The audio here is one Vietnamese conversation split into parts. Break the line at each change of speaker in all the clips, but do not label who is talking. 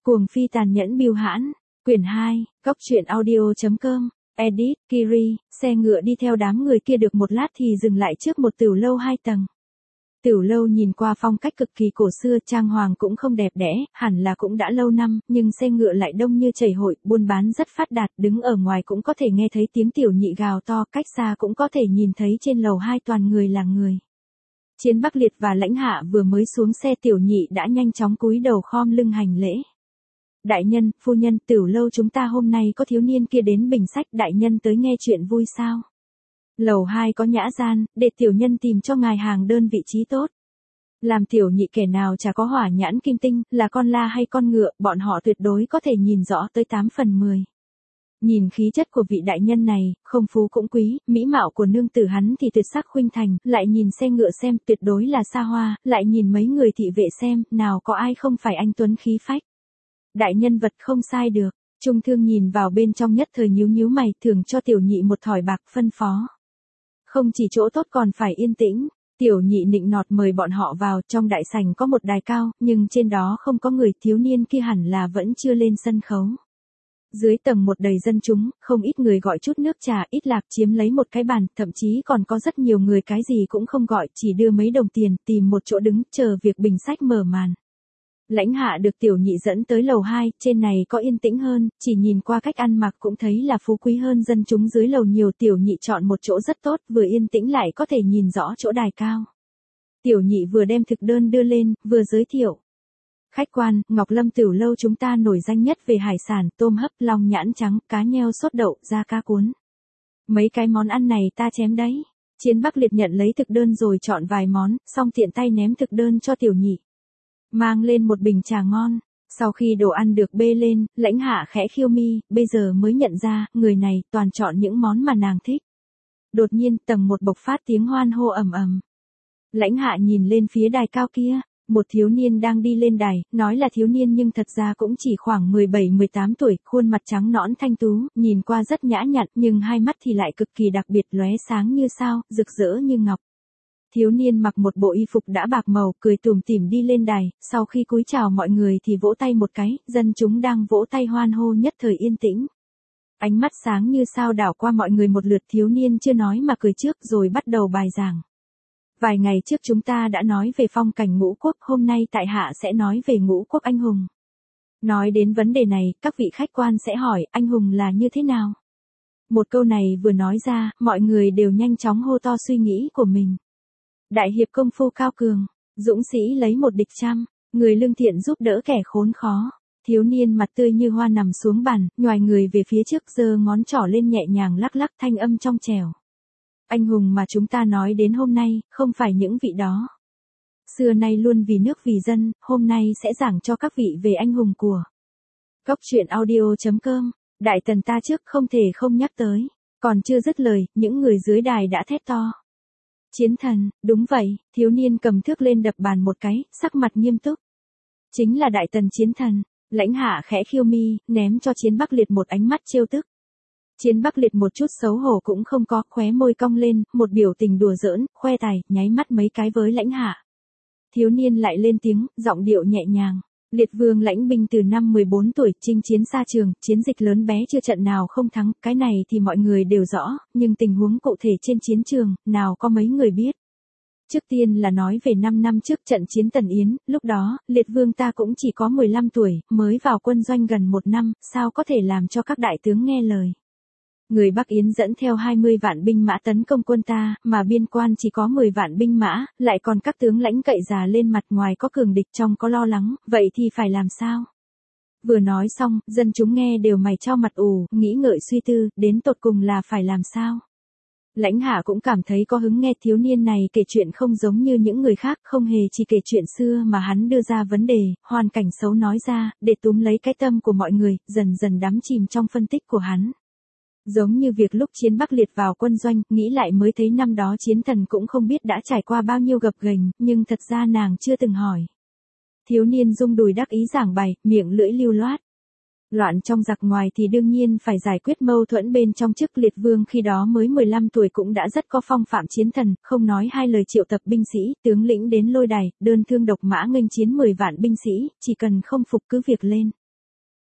Cuồng phi tàn nhẫn bưu hãn, quyển 2, góc truyện audio.com, edit, Kiri, xe ngựa đi theo đám người kia được một lát thì dừng lại trước một tiểu lâu 2 tầng. Tiểu lâu nhìn qua phong cách cực kỳ cổ xưa, trang hoàng cũng không đẹp đẽ, hẳn là cũng đã lâu năm, nhưng xe ngựa lại đông như chảy hội, buôn bán rất phát đạt, đứng ở ngoài cũng có thể nghe thấy tiếng tiểu nhị gào to, cách xa cũng có thể nhìn thấy trên lầu 2 toàn người là người. Chiến Bắc Liệt và Lãnh Hạ vừa mới xuống xe, tiểu nhị đã nhanh chóng cúi đầu khom lưng hành lễ. Đại nhân, phu nhân, tiểu lâu chúng ta hôm nay có thiếu niên kia đến bình sách, đại nhân tới nghe chuyện vui sao? Lầu 2 có nhã gian, để tiểu nhân tìm cho ngài hàng đơn vị trí tốt. Làm tiểu nhị kẻ nào chả có hỏa nhãn kim tinh, là con la hay con ngựa, bọn họ tuyệt đối có thể nhìn rõ tới 8 phần 10. Nhìn khí chất của vị đại nhân này, không phú cũng quý, mỹ mạo của nương tử hắn thì tuyệt sắc khuynh thành, lại nhìn xe ngựa xem, tuyệt đối là xa hoa, lại nhìn mấy người thị vệ xem, nào có ai không phải anh tuấn khí phách. Đại nhân vật không sai được, Trung Thương nhìn vào bên trong nhất thời nhíu nhíu mày, thưởng cho tiểu nhị một thỏi bạc, phân phó. Không chỉ chỗ tốt còn phải yên tĩnh, tiểu nhị nịnh nọt mời bọn họ vào, trong đại sảnh có một đài cao, nhưng trên đó không có người, thiếu niên kia hẳn là vẫn chưa lên sân khấu. Dưới tầng một đầy dân chúng, không ít người gọi chút nước trà, ít lạc chiếm lấy một cái bàn, thậm chí còn có rất nhiều người cái gì cũng không gọi, chỉ đưa mấy đồng tiền, tìm một chỗ đứng, chờ việc bình sách mở màn. Lãnh Hạ được tiểu nhị dẫn tới lầu 2, trên này có yên tĩnh hơn, chỉ nhìn qua cách ăn mặc cũng thấy là phú quý hơn dân chúng dưới lầu nhiều. Tiểu nhị chọn một chỗ rất tốt, vừa yên tĩnh lại có thể nhìn rõ chỗ đài cao. Tiểu nhị vừa đem thực đơn đưa lên, vừa giới thiệu. Khách quan, Ngọc Lâm tiểu lâu chúng ta nổi danh nhất về hải sản, tôm hấp, long nhãn trắng, cá nheo sốt đậu, da cá cuốn. Mấy cái món ăn này ta chém đấy. Chiến Bắc Liệt nhận lấy thực đơn rồi chọn vài món, xong tiện tay ném thực đơn cho tiểu nhị. Mang lên một bình trà ngon. Sau khi đồ ăn được bê lên, Lãnh Hạ khẽ khiêu mi, bây giờ mới nhận ra, người này toàn chọn những món mà nàng thích. Đột nhiên, tầng một bộc phát tiếng hoan hô ầm ầm. Lãnh Hạ nhìn lên phía đài cao kia, một thiếu niên đang đi lên đài, nói là thiếu niên nhưng thật ra cũng chỉ khoảng 17-18 tuổi, khuôn mặt trắng nõn thanh tú, nhìn qua rất nhã nhặn, nhưng hai mắt thì lại cực kỳ đặc biệt, lóe sáng như sao, rực rỡ như ngọc. Thiếu niên mặc một bộ y phục đã bạc màu, cười tủm tỉm đi lên đài, sau khi cúi chào mọi người thì vỗ tay một cái, dân chúng đang vỗ tay hoan hô nhất thời yên tĩnh. Ánh mắt sáng như sao đảo qua mọi người một lượt, thiếu niên chưa nói mà cười trước rồi bắt đầu bài giảng. Vài ngày trước chúng ta đã nói về phong cảnh ngũ quốc, hôm nay tại hạ sẽ nói về ngũ quốc anh hùng. Nói đến vấn đề này, các vị khách quan sẽ hỏi, anh hùng là như thế nào? Một câu này vừa nói ra, mọi người đều nhanh chóng hô to suy nghĩ của mình. Đại hiệp công phu cao cường, dũng sĩ lấy một địch trăm, người lương thiện giúp đỡ kẻ khốn khó. Thiếu niên mặt tươi như hoa nằm xuống bàn, nhoài người về phía trước, giơ ngón trỏ lên nhẹ nhàng lắc lắc, thanh âm trong trẻo. Anh hùng mà chúng ta nói đến hôm nay, không phải những vị đó. Xưa nay luôn vì nước vì dân, hôm nay sẽ giảng cho các vị về anh hùng của góc truyện audio.com. Đại tần ta trước không thể không nhắc tới. Còn chưa dứt lời, những người dưới đài đã thét to. Chiến thần, đúng vậy, thiếu niên cầm thước lên đập bàn một cái, sắc mặt nghiêm túc. Chính là đại tần chiến thần. Lãnh Hạ khẽ khiêu mi, ném cho Chiến Bắc Liệt một ánh mắt trêu tức. Chiến Bắc Liệt một chút xấu hổ cũng không có, khóe môi cong lên, một biểu tình đùa giỡn, khoe tài, nháy mắt mấy cái với Lãnh Hạ. Thiếu niên lại lên tiếng, giọng điệu nhẹ nhàng. Liệt vương lãnh binh từ năm 14 tuổi, chinh chiến xa trường, chiến dịch lớn bé chưa trận nào không thắng, cái này thì mọi người đều rõ, nhưng tình huống cụ thể trên chiến trường, nào có mấy người biết. Trước tiên là nói về 5 năm trước trận chiến Tần Yến, lúc đó, Liệt vương ta cũng chỉ có 15 tuổi, mới vào quân doanh gần 1 năm, sao có thể làm cho các đại tướng nghe lời. Người Bắc Yến dẫn theo 20 vạn binh mã tấn công quân ta, mà biên quan chỉ có 10 vạn binh mã, lại còn các tướng lãnh cậy già lên mặt, ngoài có cường địch trong có lo lắng, vậy thì phải làm sao? Vừa nói xong, dân chúng nghe đều mày chau mặt ù, nghĩ ngợi suy tư, đến tột cùng là phải làm sao? Lãnh Hạ cũng cảm thấy có hứng nghe thiếu niên này kể chuyện không giống như những người khác, không hề chỉ kể chuyện xưa mà hắn đưa ra vấn đề, hoàn cảnh xấu nói ra, để túm lấy cái tâm của mọi người, dần dần đắm chìm trong phân tích của hắn. Giống như việc lúc Chiến Bắc Liệt vào quân doanh, nghĩ lại mới thấy năm đó chiến thần cũng không biết đã trải qua bao nhiêu gập ghềnh, nhưng thật ra nàng chưa từng hỏi. Thiếu niên rung đùi đắc ý giảng bày, miệng lưỡi lưu loát. Loạn trong giặc ngoài thì đương nhiên phải giải quyết mâu thuẫn bên trong, chức Liệt vương khi đó mới 15 tuổi cũng đã rất có phong phạm chiến thần, không nói hai lời triệu tập binh sĩ, tướng lĩnh đến lôi đài, đơn thương độc mã nghênh chiến 10 vạn binh sĩ, chỉ cần không phục cứ việc lên.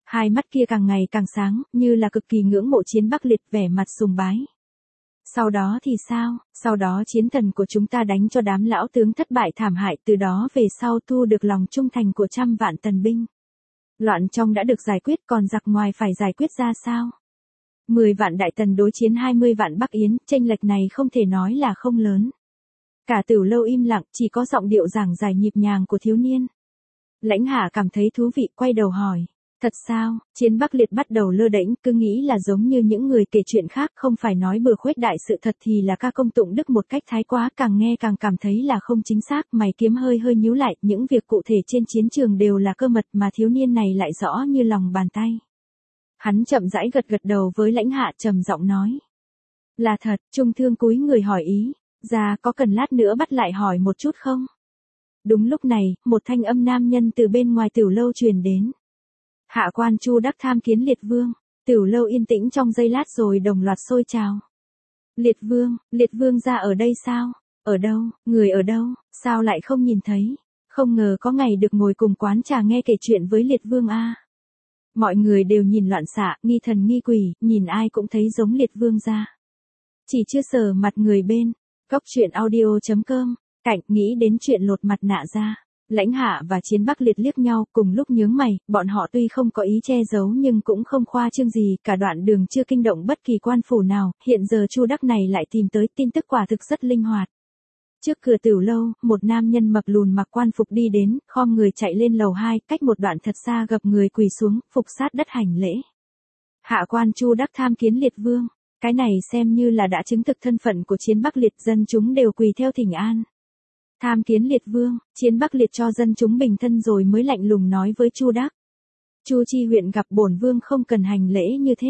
Hai mắt kia càng ngày càng sáng, như là cực kỳ ngưỡng mộ Chiến Bắc Liệt, vẻ mặt sùng bái. Sau đó thì sao? Sau đó chiến thần của chúng ta đánh cho đám lão tướng thất bại thảm hại, từ đó về sau thu được lòng trung thành của trăm vạn tần binh. Loạn trong đã được giải quyết, còn giặc ngoài phải giải quyết ra sao? 10 vạn đại tần đối chiến 20 vạn Bắc Yến, chênh lệch này không thể nói là không lớn. Cả Tửu Lâu im lặng, chỉ có giọng điệu giảng giải nhịp nhàng của thiếu niên. Lãnh Hạ cảm thấy thú vị, quay đầu hỏi. Thật sao? Chiến Bắc Liệt bắt đầu lơ đễnh, cứ nghĩ là giống như những người kể chuyện khác, không phải nói bừa khuếch đại sự thật thì là ca công tụng đức một cách thái quá, càng nghe càng cảm thấy là không chính xác, mày kiếm hơi hơi nhíu lại, những việc cụ thể trên chiến trường đều là cơ mật mà thiếu niên này lại rõ như lòng bàn tay. Hắn chậm rãi gật gật đầu với Lãnh Hạ, trầm giọng nói. Là thật. Trung Thương cúi người hỏi ý. Ra, có cần lát nữa bắt lại hỏi một chút không? Đúng lúc này, một thanh âm nam nhân từ bên ngoài Tửu Lâu truyền đến. Hạ quan Chu Đắc tham kiến Liệt Vương. Tửu Lâu yên tĩnh trong giây lát rồi đồng loạt sôi trào. Liệt Vương ra ở đây sao? Ở đâu, người ở đâu, sao lại không nhìn thấy? Không ngờ có ngày được ngồi cùng quán trà nghe kể chuyện với Liệt Vương a. Mọi người đều nhìn loạn xạ, nghi thần nghi quỷ, nhìn ai cũng thấy giống Liệt Vương ra. Chỉ chưa sờ mặt người bên. Cóc truyện audio.com, Cảnh nghĩ đến chuyện lột mặt nạ ra. Lãnh Hạ và Chiến Bắc Liệt liếc nhau, cùng lúc nhướng mày, bọn họ tuy không có ý che giấu nhưng cũng không khoa trương gì, cả đoạn đường chưa kinh động bất kỳ quan phủ nào, hiện giờ Chu Đắc này lại tìm tới, tin tức quả thực rất linh hoạt. Trước cửa Tửu Lâu, một nam nhân mập lùn mặc quan phục đi đến, khom người chạy lên lầu 2, cách một đoạn thật xa gập người quỳ xuống, phục sát đất hành lễ. Hạ quan Chu Đắc tham kiến Liệt Vương. Cái này xem như là đã chứng thực thân phận của Chiến Bắc Liệt, dân chúng đều quỳ theo thỉnh an. Tham kiến Liệt Vương. Chiến Bắc Liệt cho dân chúng bình thân rồi mới lạnh lùng nói với Chu Đắc. Chu Chi huyện gặp bổn vương không cần hành lễ như thế.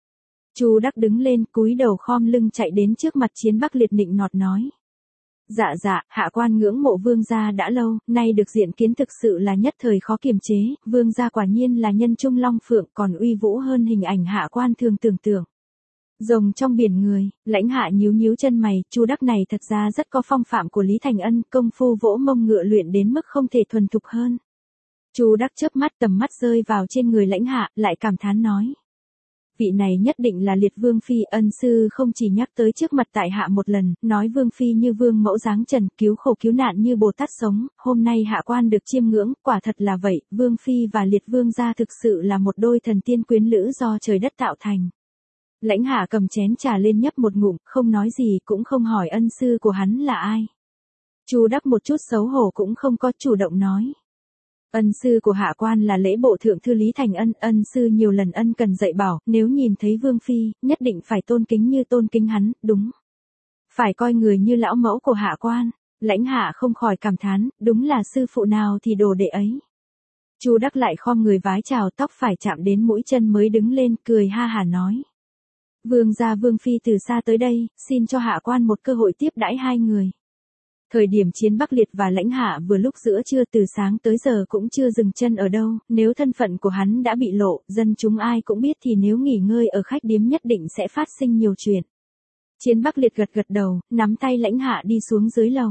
Chu Đắc đứng lên, cúi đầu khom lưng chạy đến trước mặt Chiến Bắc Liệt nịnh nọt nói. Dạ, hạ quan ngưỡng mộ vương gia đã lâu, nay được diện kiến thực sự là nhất thời khó kiềm chế, vương gia quả nhiên là nhân trung long phượng, còn uy vũ hơn hình ảnh hạ quan thường tưởng tượng. Rồng trong biển người, Lãnh Hạ nhíu chân mày, Chu Đắc này thật ra rất có phong phạm của Lý Thành Ân, công phu vỗ mông ngựa luyện đến mức không thể thuần thục hơn. Chu Đắc chớp mắt, tầm mắt rơi vào trên người Lãnh Hạ, lại cảm thán nói. Vị này nhất định là Liệt Vương Phi, ân sư không chỉ nhắc tới trước mặt tại hạ một lần, nói Vương Phi như vương mẫu dáng trần, cứu khổ cứu nạn như Bồ Tát sống, hôm nay hạ quan được chiêm ngưỡng, quả thật là vậy, Vương Phi và Liệt Vương gia thực sự là một đôi thần tiên quyến lữ do trời đất tạo thành. Lãnh Hạ cầm chén trà lên nhấp một ngụm, không nói gì, cũng không hỏi ân sư của hắn là ai. Chu Đắc một chút xấu hổ cũng không có, chủ động nói. Ân sư của hạ quan là lễ bộ thượng thư Lý Thành Ân, ân sư nhiều lần ân cần dạy bảo, nếu nhìn thấy Vương Phi, nhất định phải tôn kính như tôn kính hắn, đúng. Phải coi người như lão mẫu của hạ quan. Lãnh Hạ không khỏi cảm thán, đúng là sư phụ nào thì đồ đệ ấy. Chu Đắc lại khom người vái chào, tóc phải chạm đến mũi chân mới đứng lên, cười ha hả nói. Vương gia Vương Phi từ xa tới đây, xin cho hạ quan một cơ hội tiếp đãi hai người. Thời điểm Chiến Bắc Liệt và Lãnh Hạ vừa lúc giữa trưa, từ sáng tới giờ cũng chưa dừng chân ở đâu, nếu thân phận của hắn đã bị lộ, dân chúng ai cũng biết thì nếu nghỉ ngơi ở khách điếm nhất định sẽ phát sinh nhiều chuyện. Chiến Bắc Liệt gật gật đầu, nắm tay Lãnh Hạ đi xuống dưới lầu.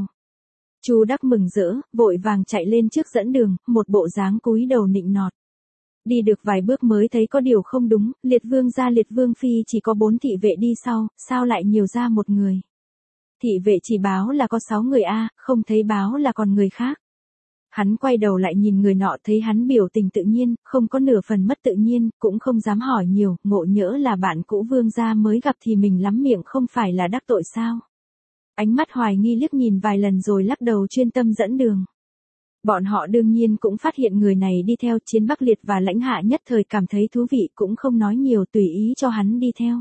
Chu Đắc mừng rỡ, vội vàng chạy lên trước dẫn đường, một bộ dáng cúi đầu nịnh nọt. Đi được vài bước mới thấy có điều không đúng, Liệt Vương gia Liệt Vương Phi chỉ có 4 thị vệ đi sau, sao lại nhiều ra một người. Thị vệ chỉ báo là có 6 người a, không thấy báo là còn người khác. Hắn quay đầu lại nhìn người nọ, thấy hắn biểu tình tự nhiên, không có nửa phần mất tự nhiên, cũng không dám hỏi nhiều, ngộ nhỡ là bạn cũ Vương gia mới gặp thì mình lắm miệng không phải là đắc tội sao. Ánh mắt hoài nghi liếc nhìn vài lần rồi lắc đầu chuyên tâm dẫn đường. Bọn họ đương nhiên cũng phát hiện người này đi theo. Chiến Bắc Liệt và Lãnh Hạ nhất thời cảm thấy thú vị, cũng không nói nhiều, tùy ý cho hắn đi theo.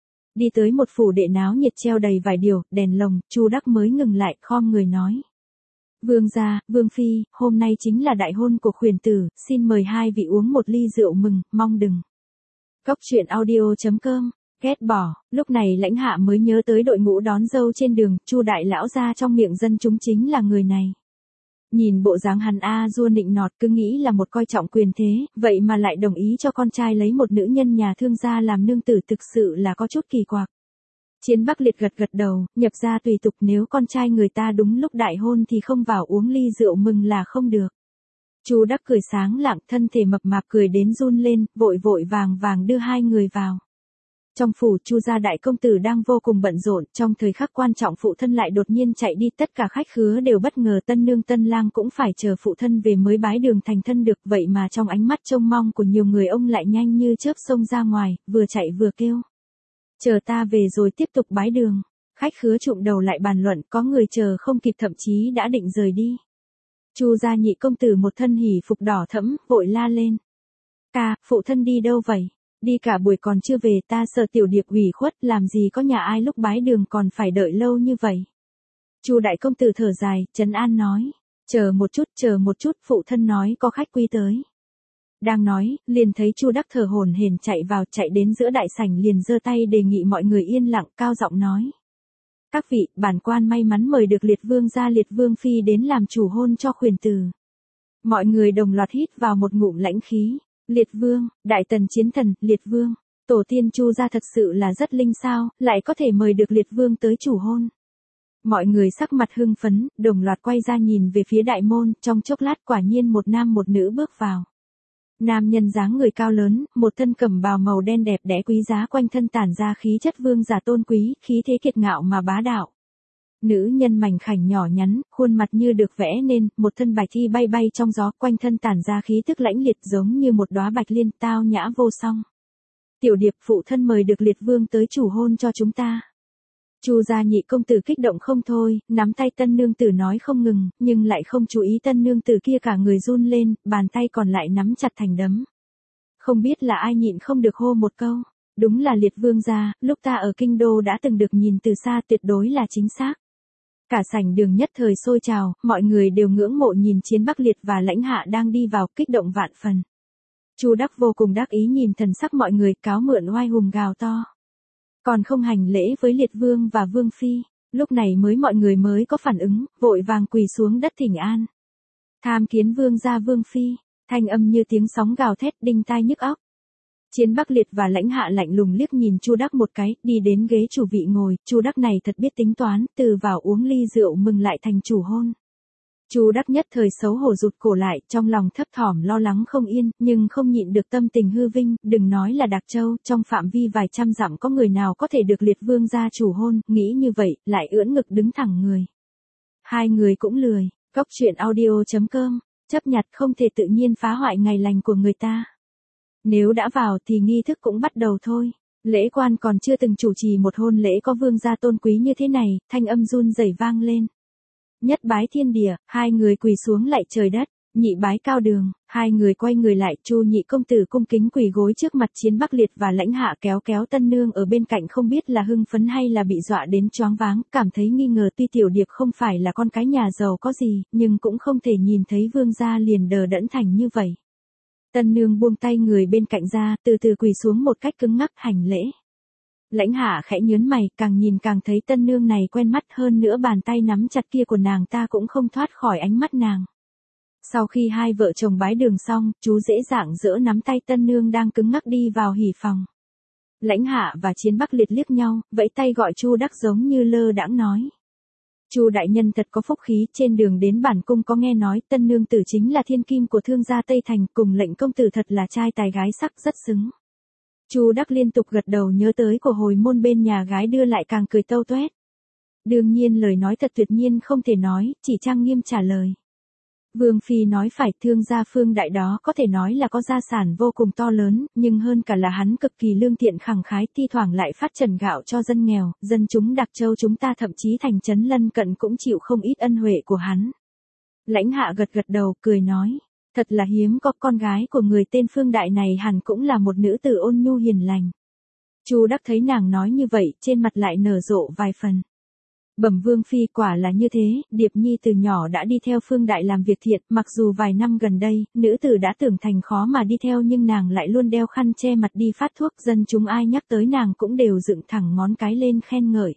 Đi tới một phủ đệ náo nhiệt treo đầy vài điều, đèn lồng, Chu Đắc mới ngừng lại, khom người nói. Vương gia, Vương Phi, hôm nay chính là đại hôn của khuyển tử, xin mời hai vị uống một ly rượu mừng, mong đừng. Cóc truyện audio.com, ghét bỏ. Lúc này Lãnh Hạ mới nhớ tới đội ngũ đón dâu trên đường, Chu đại lão gia trong miệng dân chúng chính là người này. Nhìn bộ dáng hắn dua nịnh nọt, cứ nghĩ là một coi trọng quyền thế, vậy mà lại đồng ý cho con trai lấy một nữ nhân nhà thương gia làm nương tử, thực sự là có chút kỳ quặc. Chiến Bắc Liệt gật gật đầu, nhập gia tùy tục, nếu con trai người ta đúng lúc đại hôn thì không vào uống ly rượu mừng là không được. Chu Đắc cười sáng lạng, thân thể mập mạp cười đến run lên, vội vội vàng vàng đưa hai người vào. Trong phủ Chu gia đại công tử đang vô cùng bận rộn, trong thời khắc quan trọng phụ thân lại đột nhiên chạy đi, tất cả khách khứa đều bất ngờ, tân nương tân lang cũng phải chờ phụ thân về mới bái đường thành thân được, vậy mà trong ánh mắt trông mong của nhiều người ông lại nhanh như chớp xông ra ngoài, vừa chạy vừa kêu. Chờ ta về rồi tiếp tục bái đường. Khách khứa trụm đầu lại bàn luận, có người chờ không kịp thậm chí đã định rời đi. Chu gia nhị công tử một thân hỉ phục đỏ thẫm, vội la lên. Ca, phụ thân đi đâu vậy? Đi cả buổi còn chưa về, ta sợ tiểu điệp ủy khuất, làm gì có nhà ai lúc bái đường còn phải đợi lâu như vậy. Chu đại công tử thở dài, trấn an nói. Chờ một chút, phụ thân nói có khách quý tới. Đang nói, liền thấy Chu Đắc thở hổn hển chạy đến giữa đại sảnh liền giơ tay đề nghị mọi người yên lặng, cao giọng nói. Các vị, bản quan may mắn mời được liệt vương gia liệt vương phi đến làm chủ hôn cho khuyển tử. Mọi người đồng loạt hít vào một ngụm lãnh khí. Liệt vương, đại tần chiến thần, liệt vương, tổ tiên Chu gia thật sự là rất linh sao, lại có thể mời được liệt vương tới chủ hôn. Mọi người sắc mặt hưng phấn, đồng loạt quay ra nhìn về phía đại môn, trong chốc lát quả nhiên một nam một nữ bước vào. Nam nhân dáng người cao lớn, một thân cẩm bào màu đen đẹp đẽ quý giá, quanh thân tản ra khí chất vương giả tôn quý, khí thế kiệt ngạo mà bá đạo. Nữ nhân mảnh khảnh nhỏ nhắn, khuôn mặt như được vẽ nên, một thân bạch thi bay bay trong gió, quanh thân tản ra khí tức lãnh liệt giống như một đóa bạch liên, tao nhã vô song. Tiểu điệp, phụ thân mời được liệt vương tới chủ hôn cho chúng ta. Chu gia nhị công tử kích động không thôi, nắm tay tân nương tử nói không ngừng, nhưng lại không chú ý tân nương tử kia cả người run lên, bàn tay còn lại nắm chặt thành đấm. Không biết là ai nhịn không được hô một câu. Đúng là liệt vương gia, lúc ta ở kinh đô đã từng được nhìn từ xa, tuyệt đối là chính xác. Cả sảnh đường nhất thời sôi trào, mọi người đều ngưỡng mộ nhìn Chiến Bắc Liệt và Lãnh Hạ đang đi vào, kích động vạn phần. Chu Đắc vô cùng đắc ý nhìn thần sắc mọi người, cáo mượn oai hùng gào to. Còn không hành lễ với Liệt Vương và Vương Phi, lúc này mọi người mới có phản ứng, vội vàng quỳ xuống đất thỉnh an. Tham kiến Vương gia Vương Phi, thanh âm như tiếng sóng gào thét đinh tai nhức óc. Chiến Bắc Liệt và Lãnh Hạ lạnh lùng liếc nhìn Chu Đắc một cái, đi đến ghế chủ vị ngồi, Chu Đắc này thật biết tính toán, từ vào uống ly rượu mừng lại thành chủ hôn. Chu Đắc nhất thời xấu hổ rụt cổ lại, trong lòng thấp thỏm lo lắng không yên, nhưng không nhịn được tâm tình hư vinh, đừng nói là Đạc Châu, trong phạm vi vài trăm dặm có người nào có thể được liệt vương gia chủ hôn, nghĩ như vậy, lại ưỡn ngực đứng thẳng người. Hai người cũng lười, Cốc Truyện Audio.com, chấp nhặt không thể tự nhiên phá hoại ngày lành của người ta. Nếu đã vào thì nghi thức cũng bắt đầu thôi. Lễ quan còn chưa từng chủ trì một hôn lễ có vương gia tôn quý như thế này, thanh âm run rẩy vang lên. Nhất bái thiên địa, hai người quỳ xuống lạy trời đất, nhị bái cao đường, hai người quay người lại, Chu nhị công tử cung kính quỳ gối trước mặt Chiến Bắc Liệt và Lãnh Hạ, kéo tân nương ở bên cạnh không biết là hưng phấn hay là bị dọa đến choáng váng, cảm thấy nghi ngờ, tuy tiểu điệp không phải là con cái nhà giàu có gì, nhưng cũng không thể nhìn thấy vương gia liền đờ đẫn thành như vậy. Tân nương buông tay người bên cạnh ra, từ từ quỳ xuống một cách cứng ngắc hành lễ. Lãnh Hạ khẽ nhớn mày, càng nhìn càng thấy tân nương này quen mắt, hơn nữa bàn tay nắm chặt kia của nàng ta cũng không thoát khỏi ánh mắt nàng. Sau khi hai vợ chồng bái đường xong, chú dễ dàng dỡ nắm tay tân nương đang cứng ngắc đi vào hỉ phòng. Lãnh Hạ và Chiến Bắc Liệt liếc nhau, vẫy tay gọi Chu Đắc giống như lơ đãng nói. Chu đại nhân thật có phúc khí, trên đường đến bản cung có nghe nói tân nương tử chính là thiên kim của thương gia Tây Thành, cùng lệnh công tử thật là trai tài gái sắc rất xứng. Chu Đắc liên tục gật đầu, nhớ tới của hồi môn bên nhà gái đưa lại càng cười tâu tuét. Đương nhiên lời nói thật tuyệt nhiên không thể nói, chỉ trang nghiêm trả lời. Vương Phi nói phải, thương gia Phương Đại đó có thể nói là có gia sản vô cùng to lớn, nhưng hơn cả là hắn cực kỳ lương thiện khẳng khái, thi thoảng lại phát trần gạo cho dân nghèo, dân chúng Đạc Châu chúng ta thậm chí thành trấn lân cận cũng chịu không ít ân huệ của hắn. Lãnh Hạ gật đầu, cười nói, thật là hiếm có, con gái của người tên Phương Đại này hẳn cũng là một nữ tử ôn nhu hiền lành. Chu Đắc thấy nàng nói như vậy, trên mặt lại nở rộ vài phần. Bẩm Vương Phi, quả là như thế, Điệp Nhi từ nhỏ đã đi theo Phương Đại làm việc thiện, mặc dù vài năm gần đây, nữ tử đã tưởng thành khó mà đi theo nhưng nàng lại luôn đeo khăn che mặt đi phát thuốc, dân chúng ai nhắc tới nàng cũng đều dựng thẳng ngón cái lên khen ngợi.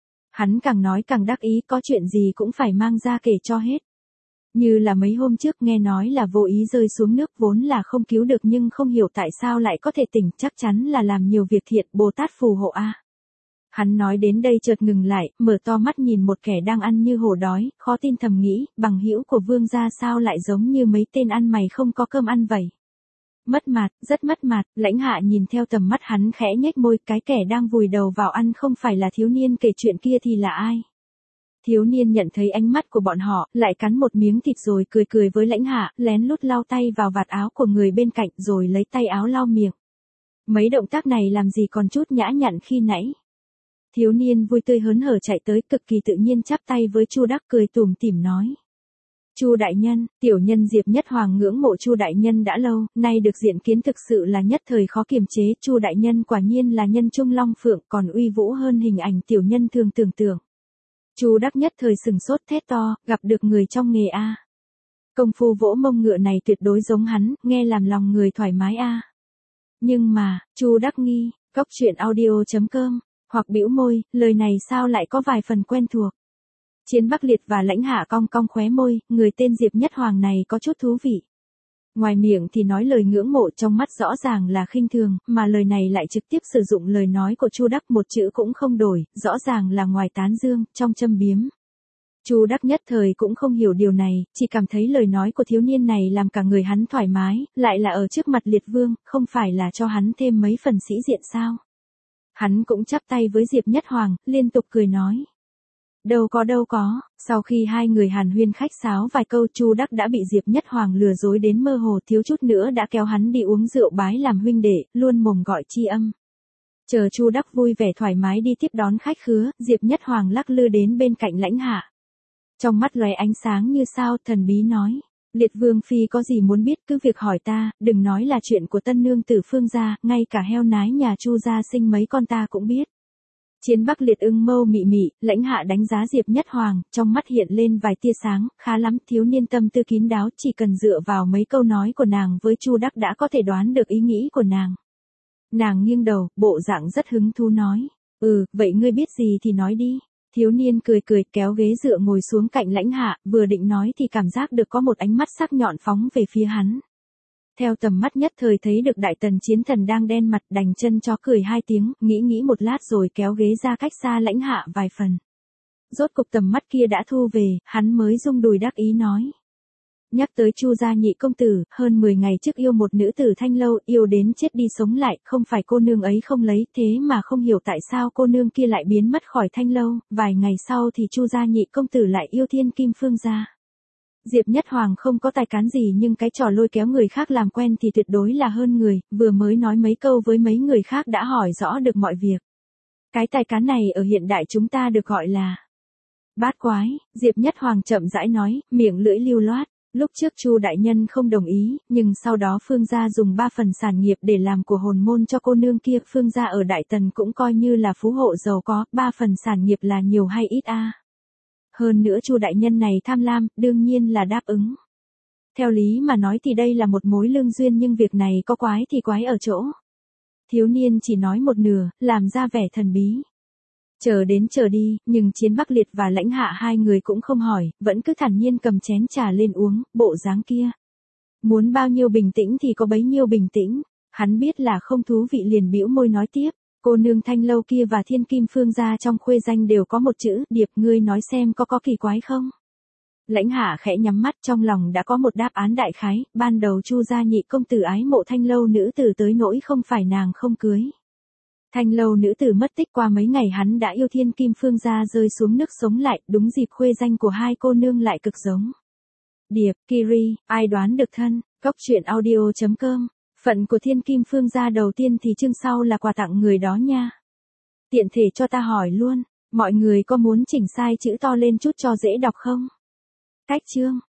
Hắn càng nói càng đắc ý, có chuyện gì cũng phải mang ra kể cho hết. Như là mấy hôm trước nghe nói là vô ý rơi xuống nước, vốn là không cứu được nhưng không hiểu tại sao lại có thể tỉnh, chắc chắn là làm nhiều việc thiện, Bồ Tát phù hộ a. Hắn nói đến đây chợt ngừng lại, mở to mắt nhìn một kẻ đang ăn như hổ đói, khó tin thầm nghĩ, bằng hữu của Vương gia sao lại giống như mấy tên ăn mày không có cơm ăn vậy. Mất mặt, rất mất mặt, Lãnh Hạ nhìn theo tầm mắt hắn khẽ nhếch môi, cái kẻ đang vùi đầu vào ăn không phải là thiếu niên kể chuyện kia thì là ai? Thiếu niên nhận thấy ánh mắt của bọn họ, lại cắn một miếng thịt rồi cười cười với Lãnh Hạ, lén lút lau tay vào vạt áo của người bên cạnh rồi lấy tay áo lau miệng. Mấy động tác này làm gì còn chút nhã nhặn khi nãy. Thiếu niên vui tươi hớn hở chạy tới, cực kỳ tự nhiên chắp tay với Chu Đắc, cười tủm tỉm nói: Chu đại nhân, tiểu nhân Diệp Nhất Hoàng ngưỡng mộ Chu đại nhân đã lâu, nay được diện kiến thực sự là nhất thời khó kiềm chế, Chu đại nhân quả nhiên là nhân trung long phượng, còn uy vũ hơn hình ảnh tiểu nhân thường tưởng tượng. Chu Đắc nhất thời sừng sốt thét to, gặp được người trong nghề a. Công phu vỗ mông ngựa này tuyệt đối giống hắn, nghe làm lòng người thoải mái a. Nhưng mà, Chu Đắc nghi, Cốc.audio.com, hoặc bĩu môi, lời này sao lại có vài phần quen thuộc. Chiến Bắc Liệt và Lãnh Hạ cong cong khóe môi, người tên Diệp Nhất Hoàng này có chút thú vị. Ngoài miệng thì nói lời ngưỡng mộ, trong mắt rõ ràng là khinh thường, mà lời này lại trực tiếp sử dụng lời nói của Chu Đắc, một chữ cũng không đổi, rõ ràng là ngoài tán dương, trong châm biếm. Chu Đắc nhất thời cũng không hiểu điều này, chỉ cảm thấy lời nói của thiếu niên này làm cả người hắn thoải mái, lại là ở trước mặt Liệt Vương, không phải là cho hắn thêm mấy phần sĩ diện sao? Hắn cũng chắp tay với Diệp Nhất Hoàng, liên tục cười nói: Đâu có, sau khi hai người hàn huyên khách sáo vài câu, Chu Đắc đã bị Diệp Nhất Hoàng lừa dối đến mơ hồ, thiếu chút nữa đã kéo hắn đi uống rượu bái làm huynh đệ, luôn mồm gọi tri âm. Chờ Chu Đắc vui vẻ thoải mái đi tiếp đón khách khứa, Diệp Nhất Hoàng lắc lư đến bên cạnh Lãnh Hạ. Trong mắt lóe ánh sáng như sao, thần bí nói: Liệt Vương phi có gì muốn biết cứ việc hỏi ta, đừng nói là chuyện của tân nương tử Phương gia, ngay cả heo nái nhà Chu gia sinh mấy con ta cũng biết. Chiến Bắc Liệt ưng mâu mị mị, Lãnh Hạ đánh giá Diệp Nhất Hoàng, trong mắt hiện lên vài tia sáng, khá lắm, thiếu niên tâm tư kín đáo, chỉ cần dựa vào mấy câu nói của nàng với Chu Đắc đã có thể đoán được ý nghĩ của nàng. Nàng nghiêng đầu, bộ dạng rất hứng thú nói: vậy ngươi biết gì thì nói đi. Thiếu niên cười cười kéo ghế dựa ngồi xuống cạnh Lãnh Hạ, vừa định nói thì cảm giác được có một ánh mắt sắc nhọn phóng về phía hắn. Theo tầm mắt nhất thời thấy được Đại Tần Chiến Thần đang đen mặt, đành chân chó cười hai tiếng, nghĩ một lát rồi kéo ghế ra cách xa Lãnh Hạ vài phần. Rốt cục tầm mắt kia đã thu về, hắn mới rung đùi đắc ý nói: Nhắc tới Chu gia nhị công tử, hơn 10 ngày trước yêu một nữ tử Thanh Lâu, yêu đến chết đi sống lại, không phải cô nương ấy không lấy, thế mà không hiểu tại sao cô nương kia lại biến mất khỏi Thanh Lâu, vài ngày sau thì Chu gia nhị công tử lại yêu Thiên Kim Phương gia. Diệp Nhất Hoàng không có tài cán gì nhưng cái trò lôi kéo người khác làm quen thì tuyệt đối là hơn người, vừa mới nói mấy câu với mấy người khác đã hỏi rõ được mọi việc. Cái tài cán này ở hiện đại chúng ta được gọi là bát quái, Diệp Nhất Hoàng chậm rãi nói, miệng lưỡi lưu loát. Lúc trước Chu đại nhân không đồng ý, nhưng sau đó Phương gia dùng 3 phần sản nghiệp để làm của hồn môn cho cô nương kia, Phương gia ở Đại Tần cũng coi như là phú hộ giàu có, 3 phần sản nghiệp là nhiều hay ít a? Hơn nữa Chu đại nhân này tham lam, đương nhiên là đáp ứng. Theo lý mà nói thì đây là một mối lương duyên, nhưng việc này có quái thì quái ở chỗ. Thiếu niên chỉ nói một nửa, làm ra vẻ thần bí. Chờ đến chờ đi, nhưng Chiến Bắc Liệt và Lãnh Hạ hai người cũng không hỏi, vẫn cứ thản nhiên cầm chén trà lên uống, bộ dáng kia. Muốn bao nhiêu bình tĩnh thì có bấy nhiêu bình tĩnh, hắn biết là không thú vị liền bĩu môi nói tiếp, cô nương Thanh Lâu kia và Thiên Kim Phương gia trong khuê danh đều có một chữ, Điệp, ngươi nói xem có kỳ quái không? Lãnh Hạ khẽ nhắm mắt, trong lòng đã có một đáp án đại khái, ban đầu Chu gia nhị công tử ái mộ Thanh Lâu nữ tử tới nỗi không phải nàng không cưới. Thanh Lâu nữ tử mất tích qua mấy ngày hắn đã yêu Thiên Kim Phương gia rơi xuống nước sống lại, đúng dịp khuê danh của hai cô nương lại cực giống. Điệp, Kiri, ai đoán được thân, Cốc.audio.com, phận của Thiên Kim Phương gia đầu tiên thì chương sau là quà tặng người đó nha. Tiện thể cho ta hỏi luôn, mọi người có muốn chỉnh sai chữ to lên chút cho dễ đọc không? Cách chương